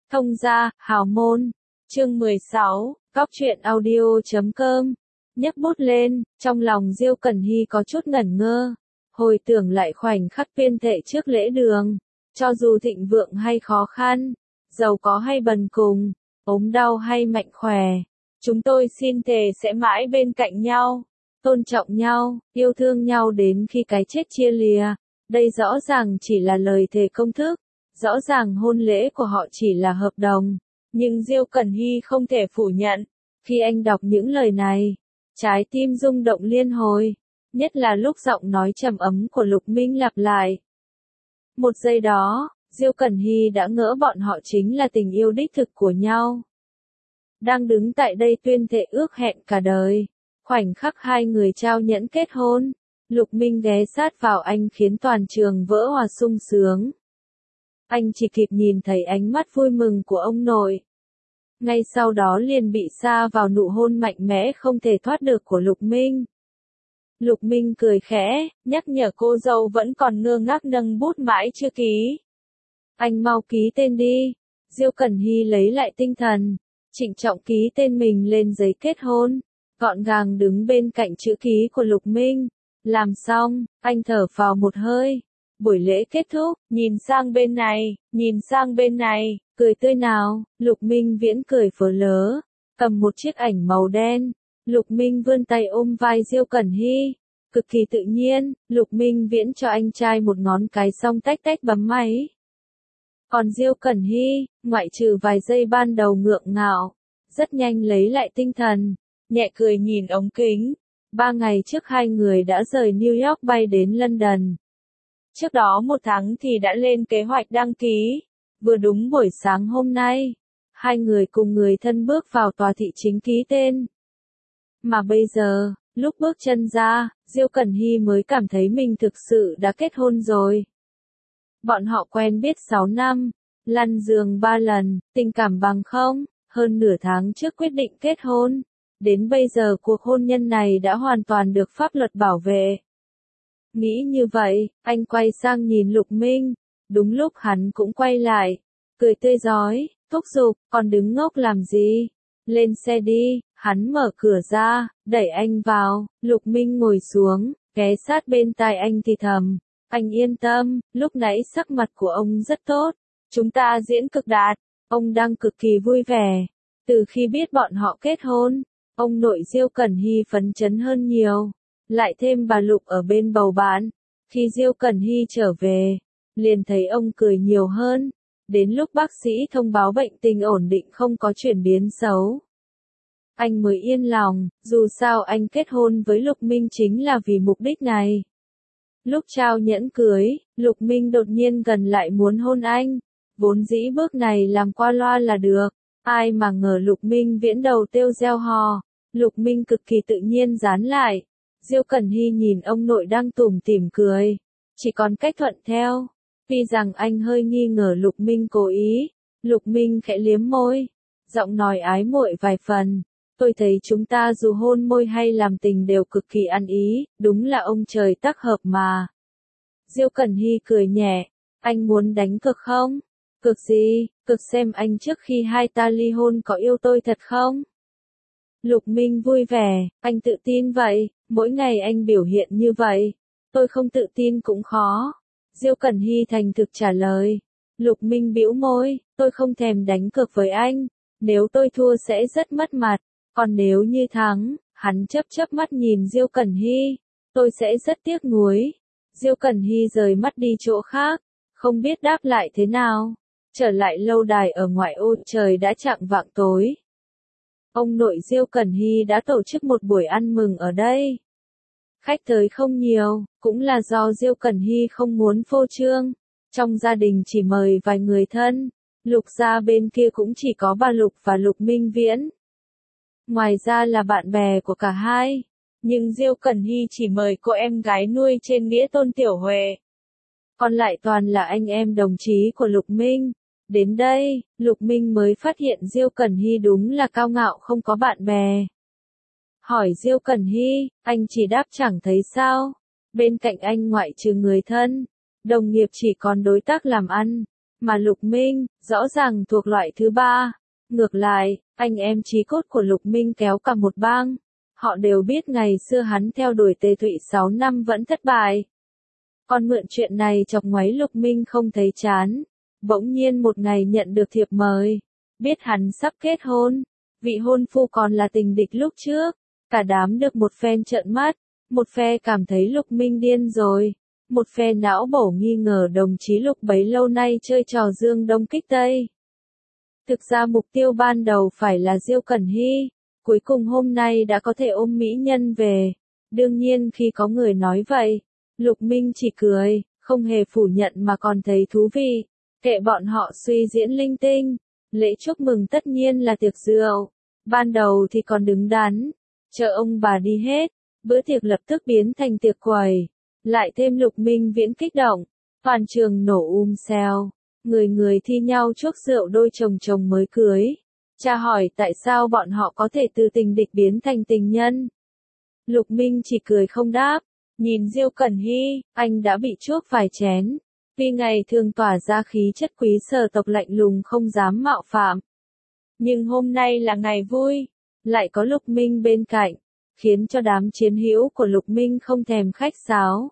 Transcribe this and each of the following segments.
Thông gia, hào môn. Chương 16, Góc truyện audio.com. Nhấc bút lên, trong lòng Diêu Cẩn Hy có chút ngẩn ngơ. Hồi tưởng lại khoảnh khắc tuyên thệ trước lễ đường. Cho dù thịnh vượng hay khó khăn, giàu có hay bần cùng, ốm đau hay mạnh khỏe, chúng tôi xin thề sẽ mãi bên cạnh nhau, tôn trọng nhau, yêu thương nhau đến khi cái chết chia lìa. Đây rõ ràng chỉ là lời thề công thức, rõ ràng hôn lễ của họ chỉ là hợp đồng, nhưng Diêu Cẩn Hy không thể phủ nhận. Khi anh đọc những lời này, trái tim rung động liên hồi, nhất là lúc giọng nói trầm ấm của Lục Minh lặp lại. Một giây đó, Diêu Cẩn Hy đã ngỡ bọn họ chính là tình yêu đích thực của nhau. Đang đứng tại đây tuyên thệ ước hẹn cả đời, khoảnh khắc hai người trao nhẫn kết hôn, Lục Minh ghé sát vào anh khiến toàn trường vỡ òa sung sướng. Anh chỉ kịp nhìn thấy ánh mắt vui mừng của ông nội. Ngay sau đó liền bị sa vào nụ hôn mạnh mẽ không thể thoát được của Lục Minh. Lục Minh cười khẽ, nhắc nhở cô dâu vẫn còn ngơ ngác nâng bút mãi chưa ký. Anh mau ký tên đi. Diêu Cẩn Hy lấy lại tinh thần, trịnh trọng ký tên mình lên giấy kết hôn, gọn gàng đứng bên cạnh chữ ký của Lục Minh. Làm xong, anh thở phào một hơi. Buổi lễ kết thúc, nhìn sang bên này, cười tươi nào. Lục Minh Viễn cười phớ lớ, cầm một chiếc ảnh màu đen. Lục Minh vươn tay ôm vai Diêu Cẩn Hy, cực kỳ tự nhiên. Lục Minh Viễn cho anh trai một ngón cái xong tách tách bấm máy. Còn Diêu Cẩn Hy, ngoại trừ vài giây ban đầu ngượng ngạo, rất nhanh lấy lại tinh thần, nhẹ cười nhìn ống kính. 3 ngày trước hai người đã rời New York bay đến London. Trước đó 1 tháng thì đã lên kế hoạch đăng ký. Vừa đúng buổi sáng hôm nay, hai người cùng người thân bước vào tòa thị chính ký tên. Mà bây giờ, lúc bước chân ra, Diêu Cẩn Hy mới cảm thấy mình thực sự đã kết hôn rồi. Bọn họ quen biết 6 năm, lăn giường 3 lần, tình cảm bằng không, hơn nửa tháng trước quyết định kết hôn. Đến bây giờ cuộc hôn nhân này đã hoàn toàn được pháp luật bảo vệ. Nghĩ như vậy, anh quay sang nhìn Lục Minh, đúng lúc hắn cũng quay lại, cười tươi rói, thúc giục, còn đứng ngốc làm gì? Lên xe đi. Hắn mở cửa ra, đẩy anh vào. Lục Minh ngồi xuống, ghé sát bên tai anh thì thầm. Anh yên tâm, lúc nãy sắc mặt của ông rất tốt. Chúng ta diễn cực đạt. Ông đang cực kỳ vui vẻ. Từ khi biết bọn họ kết hôn, ông nội Diêu Cẩn Hy phấn chấn hơn nhiều. Lại thêm bà Lục ở bên bầu bạn. Khi Diêu Cẩn Hy trở về, liền thấy ông cười nhiều hơn. Đến lúc bác sĩ thông báo bệnh tình ổn định không có chuyển biến xấu, anh mới yên lòng. Dù sao anh kết hôn với Lục Minh chính là vì mục đích này. Lúc trao nhẫn cưới, Lục Minh đột nhiên gần lại muốn hôn anh. Vốn dĩ bước này làm qua loa là được. Ai mà ngờ Lục Minh Viễn đầu têu reo hò. Lục Minh cực kỳ tự nhiên dán lại. Diêu Cẩn Hy nhìn ông nội đang tủm tỉm cười, chỉ còn cách thuận theo. Tuy rằng anh hơi nghi ngờ Lục Minh cố ý, Lục Minh khẽ liếm môi, giọng nói ái muội vài phần. Tôi thấy chúng ta dù hôn môi hay làm tình đều cực kỳ ăn ý, đúng là ông trời tác hợp mà. Diêu Cẩn Hy cười nhẹ, anh muốn đánh cược không? Cược gì? Cược xem anh trước khi hai ta ly hôn có yêu tôi thật không? Lục Minh vui vẻ, anh tự tin vậy, mỗi ngày anh biểu hiện như vậy, tôi không tự tin cũng khó. Diêu Cẩn Hy thành thực trả lời. Lục Minh bĩu môi, tôi không thèm đánh cược với anh, nếu tôi thua sẽ rất mất mặt, còn nếu như thắng, hắn chớp mắt nhìn Diêu Cẩn Hy, tôi sẽ rất tiếc nuối. Diêu Cẩn Hy rời mắt đi chỗ khác, không biết đáp lại thế nào. Trở lại lâu đài ở ngoại ô, trời đã chạng vạng tối. Ông nội Diêu Cẩn Hy đã tổ chức một buổi ăn mừng ở đây. Khách tới không nhiều, cũng là do Diêu Cẩn Hy không muốn phô trương. Trong gia đình chỉ mời vài người thân, Lục gia bên kia cũng chỉ có bà Lục và Lục Minh Viễn. Ngoài ra là bạn bè của cả hai. Nhưng Diêu Cẩn Hy chỉ mời cô em gái nuôi trên nghĩa Tôn Tiểu Huệ. Còn lại toàn là anh em đồng chí của Lục Minh. Đến đây, Lục Minh mới phát hiện Diêu Cẩn Hy đúng là cao ngạo không có bạn bè. Hỏi Diêu Cẩn Hy, anh chỉ đáp chẳng thấy sao. Bên cạnh anh ngoại trừ người thân, đồng nghiệp chỉ còn đối tác làm ăn. Mà Lục Minh, rõ ràng thuộc loại thứ ba. Ngược lại, anh em chí cốt của Lục Minh kéo cả một bang. Họ đều biết ngày xưa hắn theo đuổi Tề Thụy 6 năm vẫn thất bại. Còn mượn chuyện này chọc ngoáy Lục Minh không thấy chán. Bỗng nhiên một ngày nhận được thiệp mời. Biết hắn sắp kết hôn. Vị hôn phu còn là tình địch lúc trước. Cả đám được một phen trợn mắt. Một phe cảm thấy Lục Minh điên rồi. Một phe não bổ nghi ngờ đồng chí Lục bấy lâu nay chơi trò dương đông kích tây. Thực ra mục tiêu ban đầu phải là Diêu Cẩn Hy. Cuối cùng hôm nay đã có thể ôm mỹ nhân về. Đương nhiên khi có người nói vậy, Lục Minh chỉ cười, không hề phủ nhận mà còn thấy thú vị. Kệ bọn họ suy diễn linh tinh. Lễ chúc mừng tất nhiên là tiệc rượu. Ban đầu thì còn đứng đắn. Chờ ông bà đi hết, bữa tiệc lập tức biến thành tiệc quẩy. Lại thêm Lục Minh Viễn kích động. Toàn trường nổ xèo. Người người thi nhau chuốc rượu đôi chồng chồng mới cưới. Cha hỏi tại sao bọn họ có thể từ tình địch biến thành tình nhân. Lục Minh chỉ cười không đáp. Nhìn Diêu Cẩn Hy, anh đã bị chuốc vài chén. Vì ngày thường tỏa ra khí chất quý sở tộc lạnh lùng không dám mạo phạm. Nhưng hôm nay là ngày vui. Lại có Lục Minh bên cạnh. Khiến cho đám chiến hữu của Lục Minh không thèm khách sáo.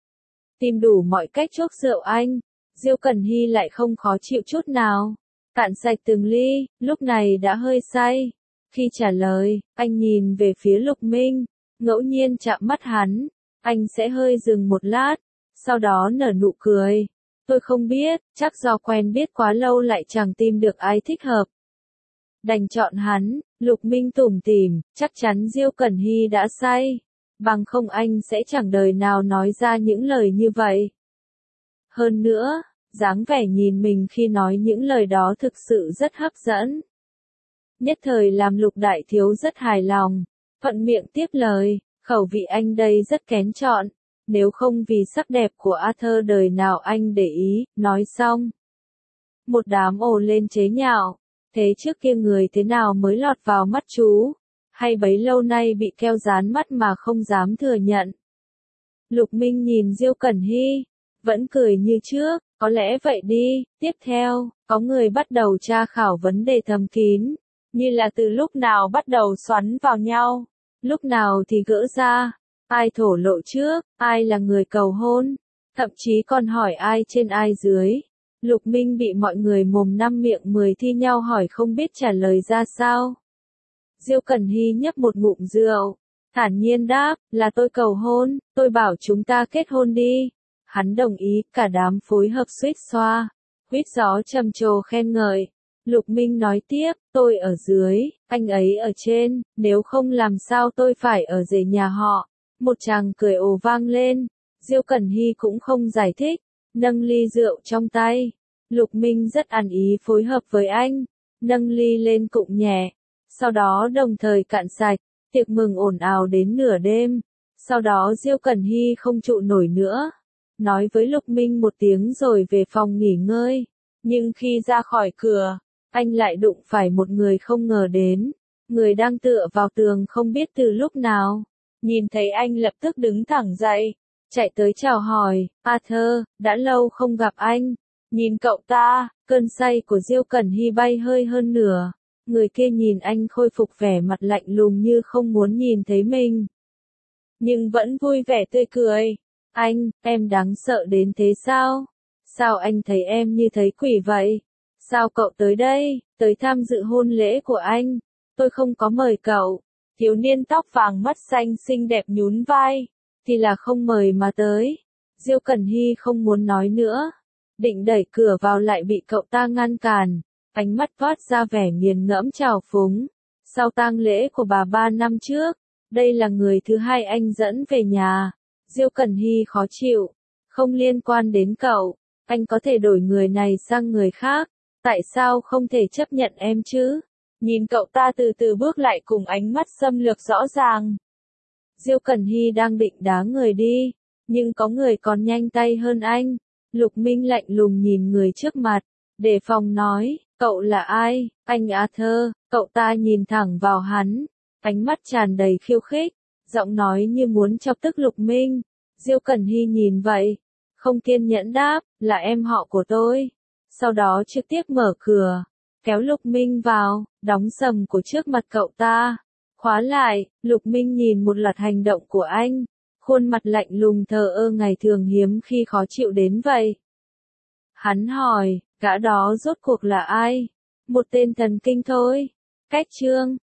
Tìm đủ mọi cách chuốc rượu anh. Diêu Cẩn Hy lại không khó chịu chút nào. Cạn sạch từng ly, lúc này đã hơi say. Khi trả lời, anh nhìn về phía Lục Minh, ngẫu nhiên chạm mắt hắn. Anh sẽ hơi dừng một lát, sau đó nở nụ cười. Tôi không biết, chắc do quen biết quá lâu lại chẳng tìm được ai thích hợp. Đành chọn hắn. Lục Minh tủm tỉm, chắc chắn Diêu Cẩn Hy đã say. Bằng không anh sẽ chẳng đời nào nói ra những lời như vậy. Hơn nữa, dáng vẻ nhìn mình khi nói những lời đó thực sự rất hấp dẫn. Nhất thời làm Lục đại thiếu rất hài lòng. Thuận miệng tiếp lời, khẩu vị anh đây rất kén chọn. Nếu không vì sắc đẹp của Arthur đời nào anh để ý, nói xong. Một đám ồ lên chế nhạo. Thế trước kia người thế nào mới lọt vào mắt chú? Hay bấy lâu nay bị keo dán mắt mà không dám thừa nhận? Lục Minh nhìn Diêu Cẩn Hy, vẫn cười như trước, có lẽ vậy đi. Tiếp theo, có người bắt đầu tra khảo vấn đề thầm kín, như là từ lúc nào bắt đầu xoắn vào nhau, lúc nào thì gỡ ra, ai thổ lộ trước, ai là người cầu hôn, thậm chí còn hỏi ai trên ai dưới. Lục Minh bị mọi người mồm năm miệng 10 thi nhau hỏi không biết trả lời ra sao. Diêu Cẩn Hy nhấp một ngụm rượu, thản nhiên đáp, là tôi cầu hôn, tôi bảo chúng ta kết hôn đi. Hắn đồng ý, cả đám phối hợp suýt xoa, huýt gió trầm trồ khen ngợi. Lục Minh nói tiếp, tôi ở dưới, anh ấy ở trên, nếu không làm sao tôi phải ở rể nhà họ. Một tràng cười ồ vang lên, Diêu Cẩn Hy cũng không giải thích, nâng ly rượu trong tay. Lục Minh rất ăn ý phối hợp với anh, nâng ly lên cụng nhẹ, sau đó đồng thời cạn sạch, tiệc mừng ồn ào đến nửa đêm. Sau đó Diêu Cẩn Hy không trụ nổi nữa, nói với Lục Minh một tiếng rồi về phòng nghỉ ngơi. Nhưng khi ra khỏi cửa, anh lại đụng phải một người không ngờ đến, người đang tựa vào tường không biết từ lúc nào. Nhìn thấy anh lập tức đứng thẳng dậy, chạy tới chào hỏi, Arthur, đã lâu không gặp anh. Nhìn cậu ta, cơn say của Diêu Cẩn Hy bay hơi hơn nửa. Người kia nhìn anh khôi phục vẻ mặt lạnh lùng như không muốn nhìn thấy mình. Nhưng vẫn vui vẻ tươi cười. Anh, em đáng sợ đến thế sao? Sao anh thấy em như thấy quỷ vậy? Sao cậu tới đây, tới tham dự hôn lễ của anh? Tôi không có mời cậu. Thiếu niên tóc vàng mắt xanh xinh đẹp nhún vai. Thì là không mời mà tới. Diêu Cẩn Hy không muốn nói nữa. Định đẩy cửa vào lại bị cậu ta ngăn cản. Ánh mắt toát ra vẻ nghiền ngẫm trào phúng. Sau tang lễ của bà 3 năm trước, đây là người thứ hai anh dẫn về nhà. Diêu Cẩn Hy khó chịu. Không liên quan đến cậu. Anh có thể đổi người này sang người khác. Tại sao không thể chấp nhận em chứ? Nhìn cậu ta từ từ bước lại cùng ánh mắt xâm lược rõ ràng. Diêu Cẩn Hy đang định đá người đi. Nhưng có người còn nhanh tay hơn anh. Lục Minh lạnh lùng nhìn người trước mặt. Đề phòng nói, cậu là ai? Anh Arthur. Cậu ta nhìn thẳng vào hắn. Ánh mắt tràn đầy khiêu khích. Giọng nói như muốn chọc tức Lục Minh. Diêu Cẩn Hy nhìn vậy. Không kiên nhẫn đáp, là em họ của tôi. sau đó trực tiếp mở cửa, kéo Lục Minh vào, đóng sầm của trước mặt cậu ta. Khóa lại, Lục Minh nhìn một loạt hành động của anh, khuôn mặt lạnh lùng thờ ơ ngày thường hiếm khi khó chịu đến vậy. Hắn hỏi, gã đó rốt cuộc là ai? Một tên thần kinh thôi. Cách Trương,